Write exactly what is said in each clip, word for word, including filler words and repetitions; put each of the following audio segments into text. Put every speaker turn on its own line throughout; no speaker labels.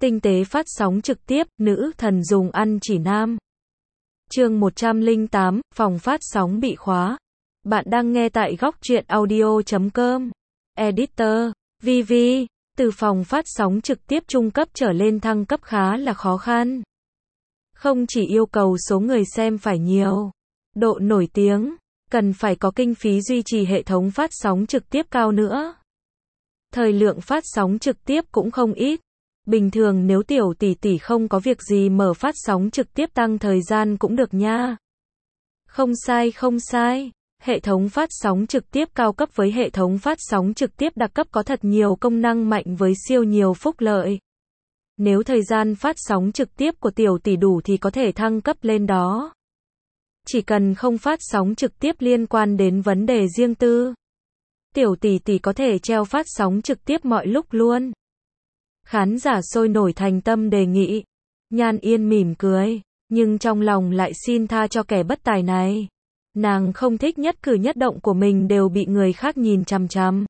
Tinh tế phát sóng trực tiếp, nữ thần dùng ăn chỉ nam. Chương một trăm lẻ tám, phòng phát sóng bị khóa. Bạn đang nghe tại góc truyện audio chấm com. Editor, vê vê, từ phòng phát sóng trực tiếp trung cấp trở lên thăng cấp khá là khó khăn. Không chỉ yêu cầu số người xem phải nhiều, độ nổi tiếng, cần phải có kinh phí duy trì hệ thống phát sóng trực tiếp cao nữa. Thời lượng phát sóng trực tiếp cũng không ít. Bình thường nếu tiểu tỷ tỷ không có việc gì mở phát sóng trực tiếp tăng thời gian cũng được nha. Không sai không sai, hệ thống phát sóng trực tiếp cao cấp với hệ thống phát sóng trực tiếp đặc cấp có thật nhiều công năng mạnh với siêu nhiều phúc lợi. Nếu thời gian phát sóng trực tiếp của tiểu tỷ đủ thì có thể thăng cấp lên đó. Chỉ cần không phát sóng trực tiếp liên quan đến vấn đề riêng tư, tiểu tỷ tỷ có thể treo phát sóng trực tiếp mọi lúc luôn. Khán giả sôi nổi thành tâm đề nghị. Nhan Yên mỉm cười, nhưng trong lòng lại xin tha cho kẻ bất tài này. Nàng không thích nhất cử nhất động của mình đều bị người khác nhìn chằm chằm.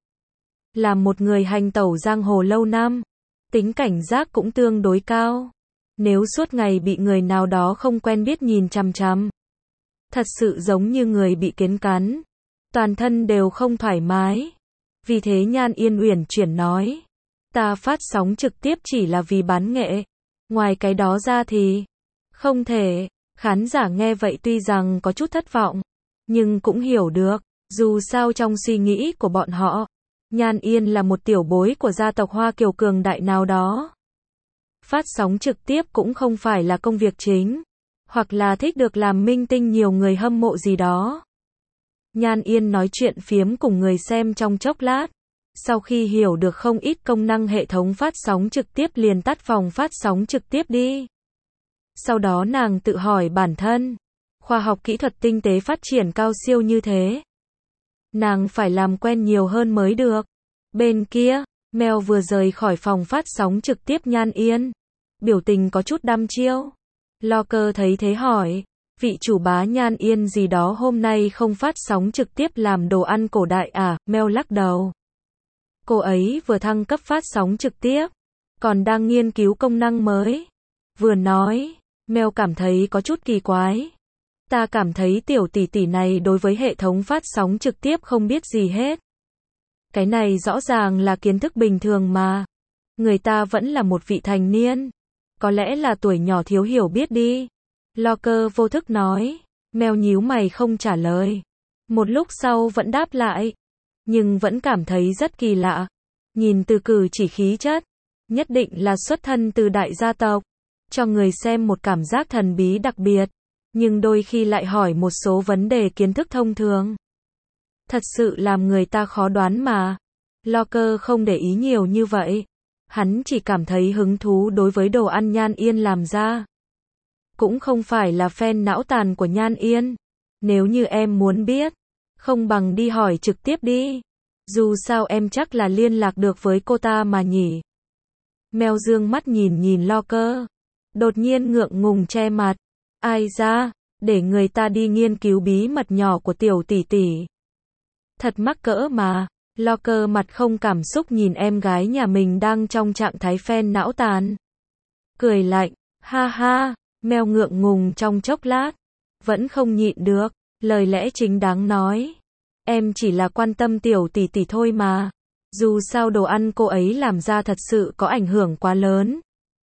Là một người hành tẩu giang hồ lâu năm, tính cảnh giác cũng tương đối cao. Nếu suốt ngày bị người nào đó không quen biết nhìn chằm chằm, thật sự giống như người bị kiến cắn, toàn thân đều không thoải mái. Vì thế Nhan Yên uyển chuyển nói, ta phát sóng trực tiếp chỉ là vì bán nghệ, ngoài cái đó ra thì không thể. Khán giả nghe vậy tuy rằng có chút thất vọng, nhưng cũng hiểu được, dù sao trong suy nghĩ của bọn họ, Nhan Yên là một tiểu bối của gia tộc Hoa Kiều cường đại nào đó. Phát sóng trực tiếp cũng không phải là công việc chính, hoặc là thích được làm minh tinh nhiều người hâm mộ gì đó. Nhan Yên nói chuyện phiếm cùng người xem trong chốc lát. Sau khi hiểu được không ít công năng hệ thống phát sóng trực tiếp liền tắt phòng phát sóng trực tiếp đi. Sau đó nàng tự hỏi bản thân, khoa học kỹ thuật tinh tế phát triển cao siêu như thế, nàng phải làm quen nhiều hơn mới được. Bên kia, Mel vừa rời khỏi phòng phát sóng trực tiếp Nhan Yên, biểu tình có chút đăm chiêu. Lo Cơ thấy thế hỏi, vị chủ bá Nhan Yên gì đó hôm nay không phát sóng trực tiếp làm đồ ăn cổ đại à? Mel lắc đầu. Cô ấy vừa thăng cấp phát sóng trực tiếp, còn đang nghiên cứu công năng mới. Vừa nói, Mel cảm thấy có chút kỳ quái. Ta cảm thấy tiểu tỷ tỷ này đối với hệ thống phát sóng trực tiếp không biết gì hết. Cái này rõ ràng là kiến thức bình thường mà. Người ta vẫn là một vị thành niên. Có lẽ là tuổi nhỏ thiếu hiểu biết đi. Lo Cơ vô thức nói. Mel nhíu mày không trả lời. Một lúc sau vẫn đáp lại, nhưng vẫn cảm thấy rất kỳ lạ. Nhìn từ cử chỉ khí chất, nhất định là xuất thân từ đại gia tộc, cho người xem một cảm giác thần bí đặc biệt, nhưng đôi khi lại hỏi một số vấn đề kiến thức thông thường. Thật sự làm người ta khó đoán mà. Lo Cơ không để ý nhiều như vậy. Hắn chỉ cảm thấy hứng thú đối với đồ ăn Nhan Yên làm ra. Cũng không phải là fan não tàn của Nhan Yên. Nếu như em muốn biết, không bằng đi hỏi trực tiếp đi. Dù sao em chắc là liên lạc được với cô ta mà nhỉ. Mel dương mắt nhìn nhìn Lo Cơ, đột nhiên ngượng ngùng che mặt. Ai ra, để người ta đi nghiên cứu bí mật nhỏ của tiểu tỷ tỷ. Thật mắc cỡ mà. Lo Cơ mặt không cảm xúc nhìn em gái nhà mình đang trong trạng thái fan não tàn. Cười lạnh, ha ha. Mel ngượng ngùng trong chốc lát, vẫn không nhịn được, lời lẽ chính đáng nói. Em chỉ là quan tâm tiểu tỷ tỷ thôi mà. Dù sao đồ ăn cô ấy làm ra thật sự có ảnh hưởng quá lớn.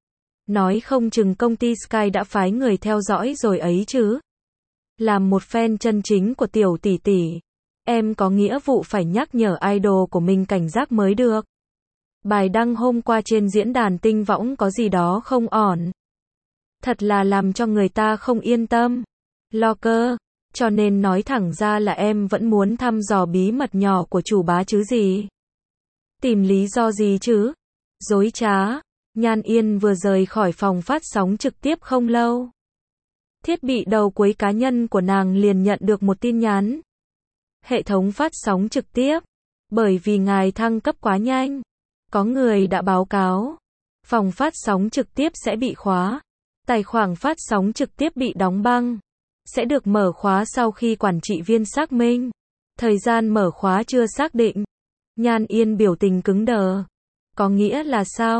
Nói không chừng công ty Sky đã phái người theo dõi rồi ấy chứ. Làm một fan chân chính của tiểu tỷ tỷ, em có nghĩa vụ phải nhắc nhở idol của mình cảnh giác mới được. Bài đăng hôm qua trên diễn đàn tinh võng có gì đó không ổn. Thật là làm cho người ta không yên tâm. Lo Cơ, cho nên nói thẳng ra là em vẫn muốn thăm dò bí mật nhỏ của chủ bá chứ gì. Tìm lý do gì chứ? Dối trá. Nhan Yên vừa rời khỏi phòng phát sóng trực tiếp không lâu. Thiết bị đầu cuối cá nhân của nàng liền nhận được một tin nhắn. Hệ thống phát sóng trực tiếp, bởi vì ngài thăng cấp quá nhanh, có người đã báo cáo, phòng phát sóng trực tiếp sẽ bị khóa. Tài khoản phát sóng trực tiếp bị đóng băng, sẽ được mở khóa sau khi quản trị viên xác minh. Thời gian mở khóa chưa xác định. Nhan Yên biểu tình cứng đờ. Có nghĩa là sao?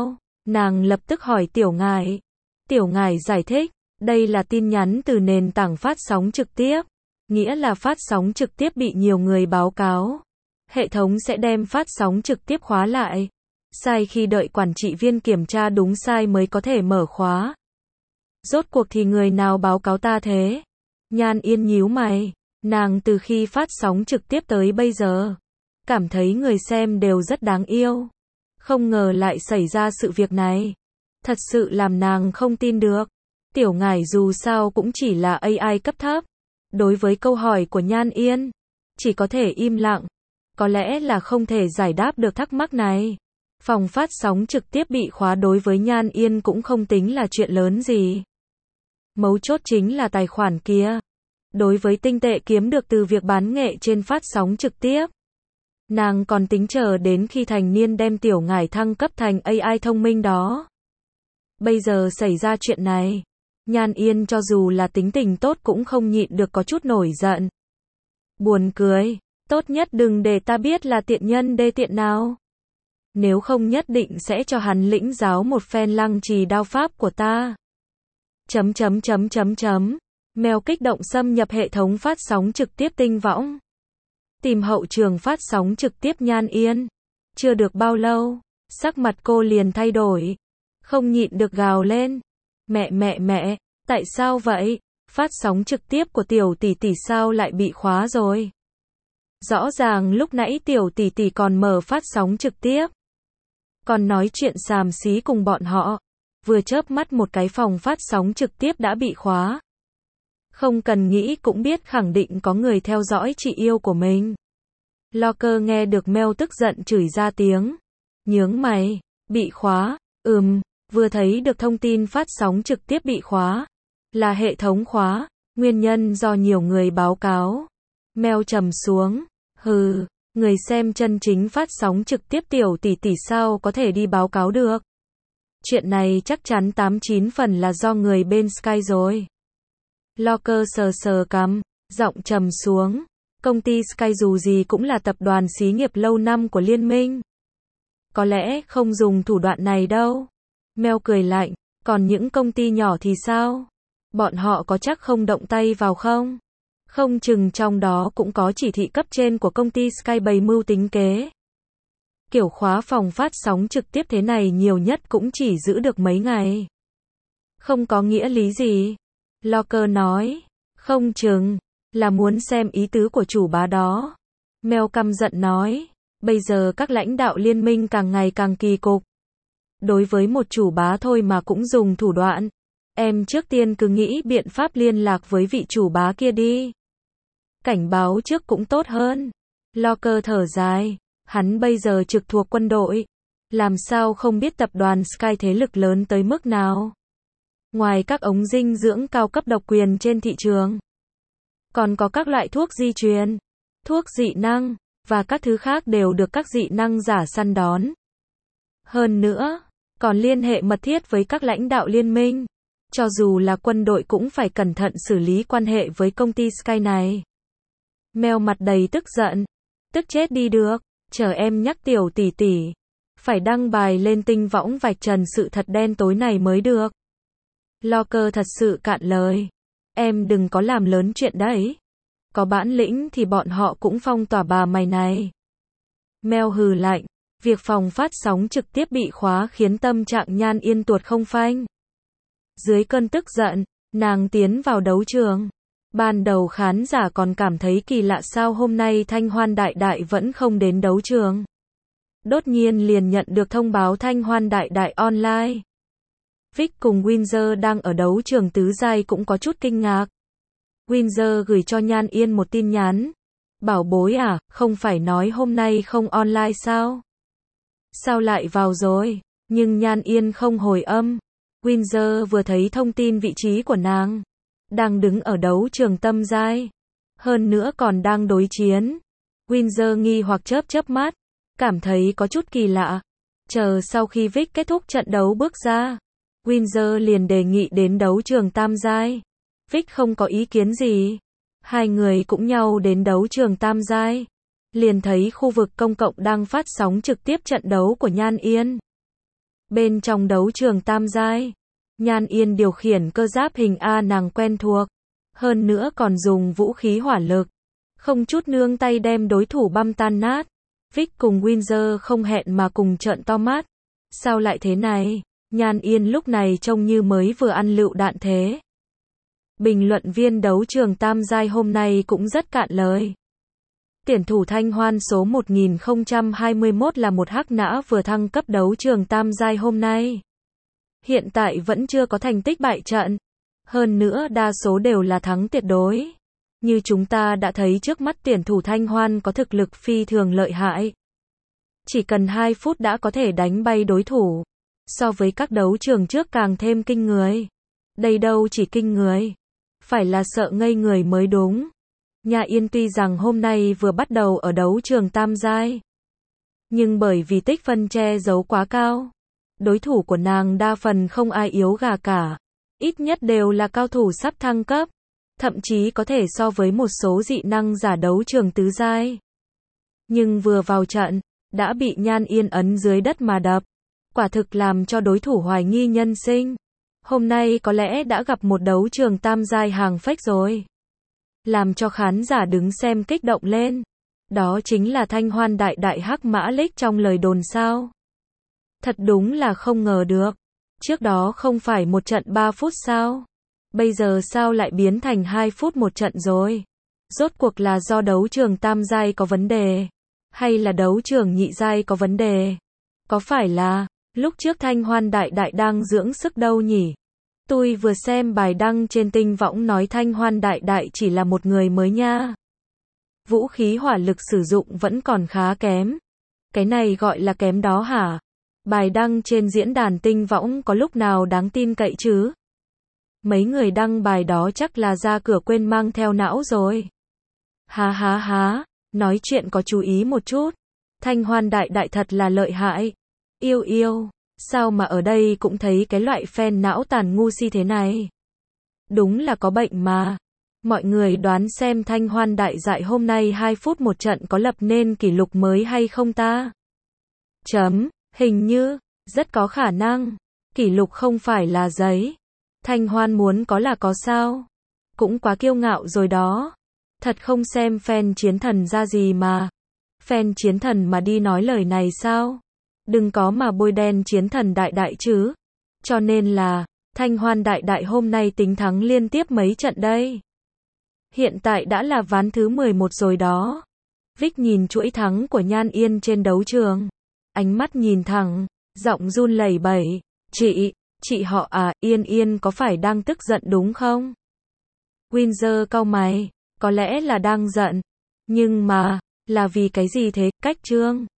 Nàng lập tức hỏi Tiểu Ngải. Tiểu Ngải giải thích, đây là tin nhắn từ nền tảng phát sóng trực tiếp, nghĩa là phát sóng trực tiếp bị nhiều người báo cáo. Hệ thống sẽ đem phát sóng trực tiếp khóa lại. Sai khi đợi quản trị viên kiểm tra đúng sai mới có thể mở khóa. Rốt cuộc thì người nào báo cáo ta thế? Nhan Yên nhíu mày. Nàng từ khi phát sóng trực tiếp tới bây giờ, cảm thấy người xem đều rất đáng yêu. Không ngờ lại xảy ra sự việc này. Thật sự làm nàng không tin được. Tiểu Ngải dù sao cũng chỉ là a i cấp thấp. Đối với câu hỏi của Nhan Yên, chỉ có thể im lặng. Có lẽ là không thể giải đáp được thắc mắc này. Phòng phát sóng trực tiếp bị khóa đối với Nhan Yên cũng không tính là chuyện lớn gì. Mấu chốt chính là tài khoản kia. Đối với tinh tệ kiếm được từ việc bán nghệ trên phát sóng trực tiếp, nàng còn tính chờ đến khi thành niên đem Tiểu Ngải thăng cấp thành a i thông minh đó. Bây giờ xảy ra chuyện này, Nhan Yên cho dù là tính tình tốt cũng không nhịn được có chút nổi giận. Buồn cười, tốt nhất đừng để ta biết là tiện nhân đê tiện nào. Nếu không nhất định sẽ cho hắn lĩnh giáo một phen lăng trì đao pháp của ta. Chấm chấm chấm chấm chấm. Mèo kích động xâm nhập hệ thống phát sóng trực tiếp Tinh Võng. Tìm hậu trường phát sóng trực tiếp Nhan Yên. Chưa được bao lâu, sắc mặt cô liền thay đổi. Không nhịn được gào lên. Mẹ mẹ mẹ, tại sao vậy? Phát sóng trực tiếp của tiểu tỷ tỷ sao lại bị khóa rồi? Rõ ràng lúc nãy tiểu tỷ tỷ còn mở phát sóng trực tiếp. Còn nói chuyện xàm xí cùng bọn họ. Vừa chớp mắt một cái phòng phát sóng trực tiếp đã bị khóa. Không cần nghĩ cũng biết khẳng định có người theo dõi chị yêu của mình. Locker nghe được Mel tức giận chửi ra tiếng. Nhướng mày, bị khóa, ừm, vừa thấy được thông tin phát sóng trực tiếp bị khóa. Là hệ thống khóa, nguyên nhân do nhiều người báo cáo. Mel trầm xuống, hừ, người xem chân chính phát sóng trực tiếp tiểu tỷ tỷ sao có thể đi báo cáo được. Chuyện này chắc chắn tám chín phần là do người bên Sky rồi. Locker sờ sờ cằm, giọng trầm xuống. Công ty Sky dù gì cũng là tập đoàn xí nghiệp lâu năm của liên minh. Có lẽ không dùng thủ đoạn này đâu. Mel cười lạnh, còn những công ty nhỏ thì sao? Bọn họ có chắc không động tay vào không? Không chừng trong đó cũng có chỉ thị cấp trên của công ty Sky bày mưu tính kế. Kiểu khóa phòng phát sóng trực tiếp thế này nhiều nhất cũng chỉ giữ được mấy ngày. Không có nghĩa lý gì. Locker nói, không chừng là muốn xem ý tứ của chủ bá đó. Mel căm giận nói, bây giờ các lãnh đạo liên minh càng ngày càng kỳ cục. Đối với một chủ bá thôi mà cũng dùng thủ đoạn. Em trước tiên cứ nghĩ biện pháp liên lạc với vị chủ bá kia đi. Cảnh báo trước cũng tốt hơn. Locker thở dài, hắn bây giờ trực thuộc quân đội. Làm sao không biết tập đoàn Sky thế lực lớn tới mức nào. Ngoài các ống dinh dưỡng cao cấp độc quyền trên thị trường, còn có các loại thuốc di truyền, thuốc dị năng, và các thứ khác đều được các dị năng giả săn đón. Hơn nữa, còn liên hệ mật thiết với các lãnh đạo liên minh. Cho dù là quân đội cũng phải cẩn thận xử lý quan hệ với công ty Sky này. Mel mặt đầy tức giận. Tức chết đi được, chờ em nhắc tiểu tỷ tỷ. Phải đăng bài lên Tinh Võng vạch trần sự thật đen tối này mới được. Locker thật sự cạn lời. Em đừng có làm lớn chuyện đấy. Có bản lĩnh thì bọn họ cũng phong tỏa bà mày này. Mel hừ lạnh. Việc phòng phát sóng trực tiếp bị khóa khiến tâm trạng Nhan Yên tuột không phanh. Dưới cơn tức giận, nàng tiến vào đấu trường. Ban đầu khán giả còn cảm thấy kỳ lạ sao hôm nay Thanh Hoan Đại Đại vẫn không đến đấu trường. Đột nhiên liền nhận được thông báo Thanh Hoan Đại Đại online. Vic cùng Windsor đang ở đấu trường tứ giai cũng có chút kinh ngạc. Windsor gửi cho Nhan Yên một tin nhắn. Bảo bối à, không phải nói hôm nay không online sao? Sao lại vào rồi? Nhưng Nhan Yên không hồi âm. Windsor vừa thấy thông tin vị trí của nàng. Đang đứng ở đấu trường tâm giai. Hơn nữa còn đang đối chiến. Windsor nghi hoặc chớp chớp mắt. Cảm thấy có chút kỳ lạ. Chờ sau khi Vic kết thúc trận đấu bước ra. Windsor liền đề nghị đến đấu trường tam giai. Vic không có ý kiến gì. Hai người cũng nhau đến đấu trường tam giai. Liền thấy khu vực công cộng đang phát sóng trực tiếp trận đấu của Nhan Yên. Bên trong đấu trường tam giai, Nhan Yên điều khiển cơ giáp hình A nàng quen thuộc. Hơn nữa còn dùng vũ khí hỏa lực. Không chút nương tay đem đối thủ băm tan nát. Vic cùng Windsor không hẹn mà cùng trợn to mắt. Sao lại thế này? Nhan Yên lúc này trông như mới vừa ăn lựu đạn thế. Bình luận viên đấu trường tam giai hôm nay cũng rất cạn lời. Tuyển thủ Thanh Hoan số một nghìn không trăm hai mươi mốt là một hắc nã vừa thăng cấp đấu trường tam giai hôm nay. Hiện tại vẫn chưa có thành tích bại trận. Hơn nữa đa số đều là thắng tuyệt đối. Như chúng ta đã thấy trước mắt tuyển thủ Thanh Hoan có thực lực phi thường lợi hại. Chỉ cần hai phút đã có thể đánh bay đối thủ. So với các đấu trường trước càng thêm kinh người. Đây đâu chỉ kinh người. Phải là sợ ngây người mới đúng. Nha Yên tuy rằng hôm nay vừa bắt đầu ở đấu trường tam giai. Nhưng bởi vì tích phân che giấu quá cao. Đối thủ của nàng đa phần không ai yếu gà cả. Ít nhất đều là cao thủ sắp thăng cấp. Thậm chí có thể so với một số dị năng giả đấu trường tứ giai. Nhưng vừa vào trận, đã bị Nhan Yên ấn dưới đất mà đập. Quả thực làm cho đối thủ hoài nghi nhân sinh. Hôm nay có lẽ đã gặp một đấu trường tam giai hàng fake rồi. Làm cho khán giả đứng xem kích động lên. Đó chính là Thanh Hoan đại đại hắc mã lích trong lời đồn sao. Thật đúng là không ngờ được. Trước đó không phải một trận ba phút sao? Bây giờ sao lại biến thành hai phút một trận rồi? Rốt cuộc là do đấu trường tam giai có vấn đề? Hay là đấu trường nhị giai có vấn đề? Có phải là, lúc trước Thanh Hoan đại đại đang dưỡng sức đâu nhỉ? Tôi vừa xem bài đăng trên Tinh Võng nói Thanh Hoan đại đại chỉ là một người mới nha. Vũ khí hỏa lực sử dụng vẫn còn khá kém. Cái này gọi là kém đó hả? Bài đăng trên diễn đàn Tinh Võng có lúc nào đáng tin cậy chứ? Mấy người đăng bài đó chắc là ra cửa quên mang theo não rồi. Há há há, nói chuyện có chú ý một chút. Thanh Hoan đại đại thật là lợi hại. Yêu yêu, sao mà ở đây cũng thấy cái loại fan não tàn ngu si thế này? Đúng là có bệnh mà. Mọi người đoán xem Thanh Hoan đại dại hôm nay hai phút một trận có lập nên kỷ lục mới hay không ta? Chấm, hình như, rất có khả năng. Kỷ lục không phải là giấy. Thanh Hoan muốn có là có sao? Cũng quá kiêu ngạo rồi đó. Thật không xem fan chiến thần ra gì mà. Fan chiến thần mà đi nói lời này sao? Đừng có mà bôi đen chiến thần đại đại chứ. Cho nên là, Thanh Hoan đại đại hôm nay tính thắng liên tiếp mấy trận đây. Hiện tại đã là ván thứ mười một rồi đó. Vic nhìn chuỗi thắng của Nhan Yên trên đấu trường. Ánh mắt nhìn thẳng, giọng run lẩy bẩy. Chị, chị họ à, Yên Yên có phải đang tức giận đúng không? Windsor cau mày, có lẽ là đang giận. Nhưng mà, là vì cái gì thế, cách trương?